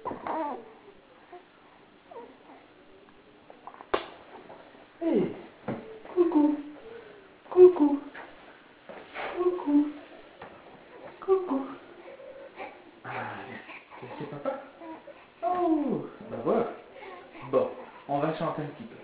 Hey, coucou, coucou, coucou, coucou. Ah, c'est papa. Oh, bah voilà. Bon, on va chanter un petit peu.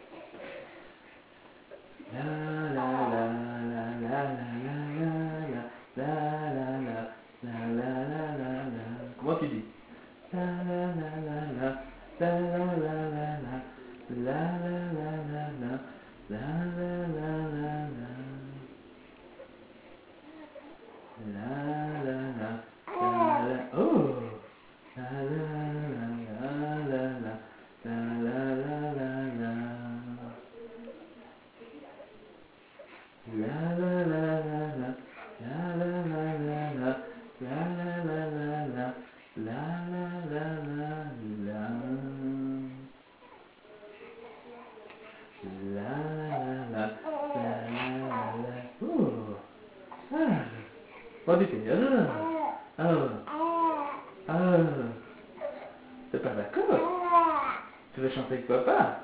La la la la la la la la la la la la la la la. Comment tu dis? La la la la la la la la la la la la la la la la la la la. La la la la la. Oh. La la la la la la la la la la. La la la la la. La la la la la. La la la la la. La la la la la. La la la la la. Oh. Ah. What do you think? Oh. Oh. T'es pas d'accord? Tu veux chanter avec papa?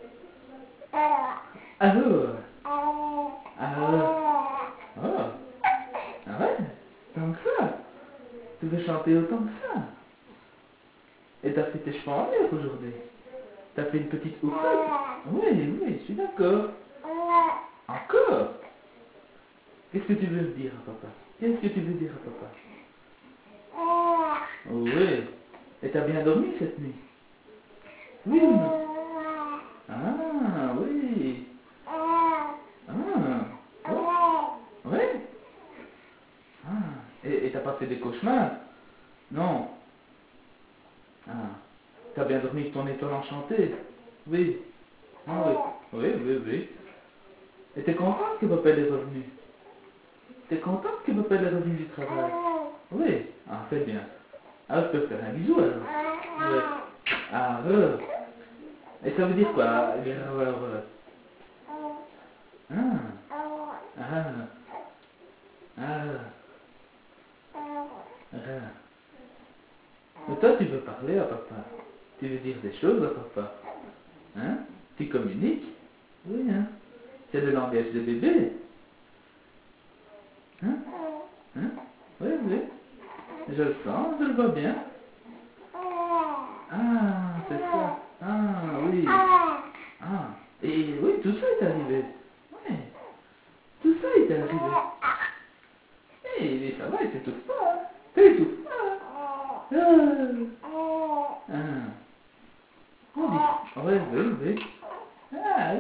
Ah oh. Ah oh. Oh. Ah ouais? Tant que ça? Tu veux chanter autant que ça? Et t'as fait tes cheveux en l'air aujourd'hui? T'as fait une petite houppette? Oui, oui, je suis d'accord. Encore? Qu'est-ce que tu veux dire à papa? Qu'est-ce que tu veux dire à papa? Oui. Et t'as bien dormi cette nuit? Oui ou non? Ah, oui. Ah, oui. Ah, et t'as pas fait des cauchemars? Non. Ah, t'as bien dormi avec ton étoile enchantée? Oui. Ah oui. Oui, oui, oui. Et t'es contente que papa est revenu? T'es contente que papa est revenu du travail? Oui. Ah, c'est bien. Ah, je peux faire un bisou alors? Oui. Ah, et ça veut dire quoi? Ah, ah, ah, ah. Mais toi, tu veux parler à papa? Tu veux dire des choses à papa? Hein? Tu communiques? Oui, hein? C'est le langage de bébé. Hein? Hein? Oui, oui. Je le sens, je le vois bien. Ah, c'est ça. Ah, oui. Ah, et oui, tout ça est arrivé. Oui, tout ça est arrivé. Mais ça va, il t'étouffe pas. Hein? T'étouffe pas. Ah. On dit, oui, oui, oui. Ah,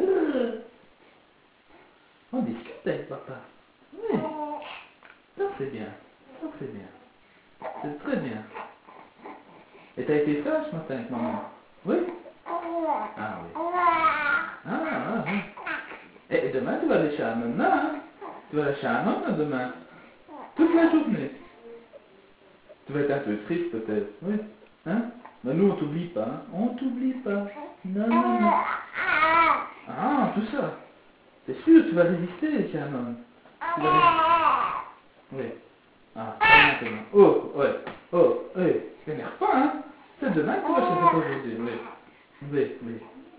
on discute avec papa. Oui, ça c'est bien. Ça c'est bien. C'est très bien. Et t'as été sage ce matin avec maman? Oui? Ah oui. Ah, oui. Et demain tu vas aller chez Anona, hein? Tu vas aller chez Anona demain. Toute la journée. Tu vas être un peu triste peut-être. Oui. Hein? Mais nous on t'oublie pas, hein? On t'oublie pas. Non, non, non. Ah, tout ça. C'est sûr, tu vas résister chez Anon. Tu vas résister. Oui. Ah, pas maintenant. Oh, ouais. Oh, oui. T'énerve pas, hein? C'est demain que tu vas chez papa aujourd'hui. Oui. Oui, oui.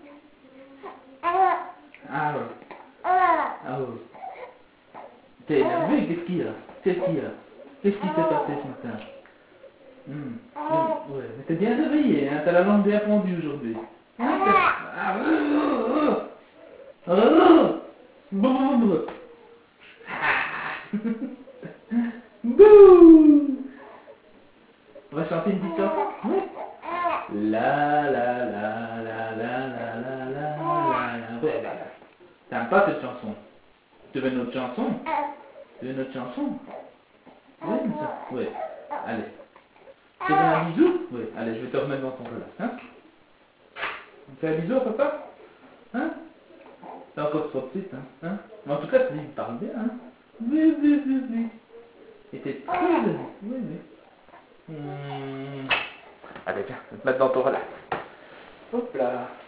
Ah, ouais. Ah, oui. T'es énervé, qu'est-ce qu'il y a? Qu'est-ce qu'il y a? Qu'est-ce qui s'est passé ce matin? Ouais, mais t'es bien réveillé, hein? T'as la langue bien pendue aujourd'hui. Hein? Ah, Bouh. Bouh. On va chanter une petite chanson? Oui. La la la la la la la la la. Ouais, bah, t'aimes pas cette chanson? Tu veux une autre chanson? Tu veux une autre chanson? Oui, ça. Oui. Allez. Tu veux un bisou? Oui. Allez, je vais te remettre dans ton relax. Hein? On fait un bisou à papa? Hein? T'es encore trop petite, hein? Hein? Mais en tout cas, tu me parles bien, hein? Oui, oui, oui, oui. Et t'es très jolie. Oui, oui. Allez, viens, je vais te mettre dans ton relax. Hop là.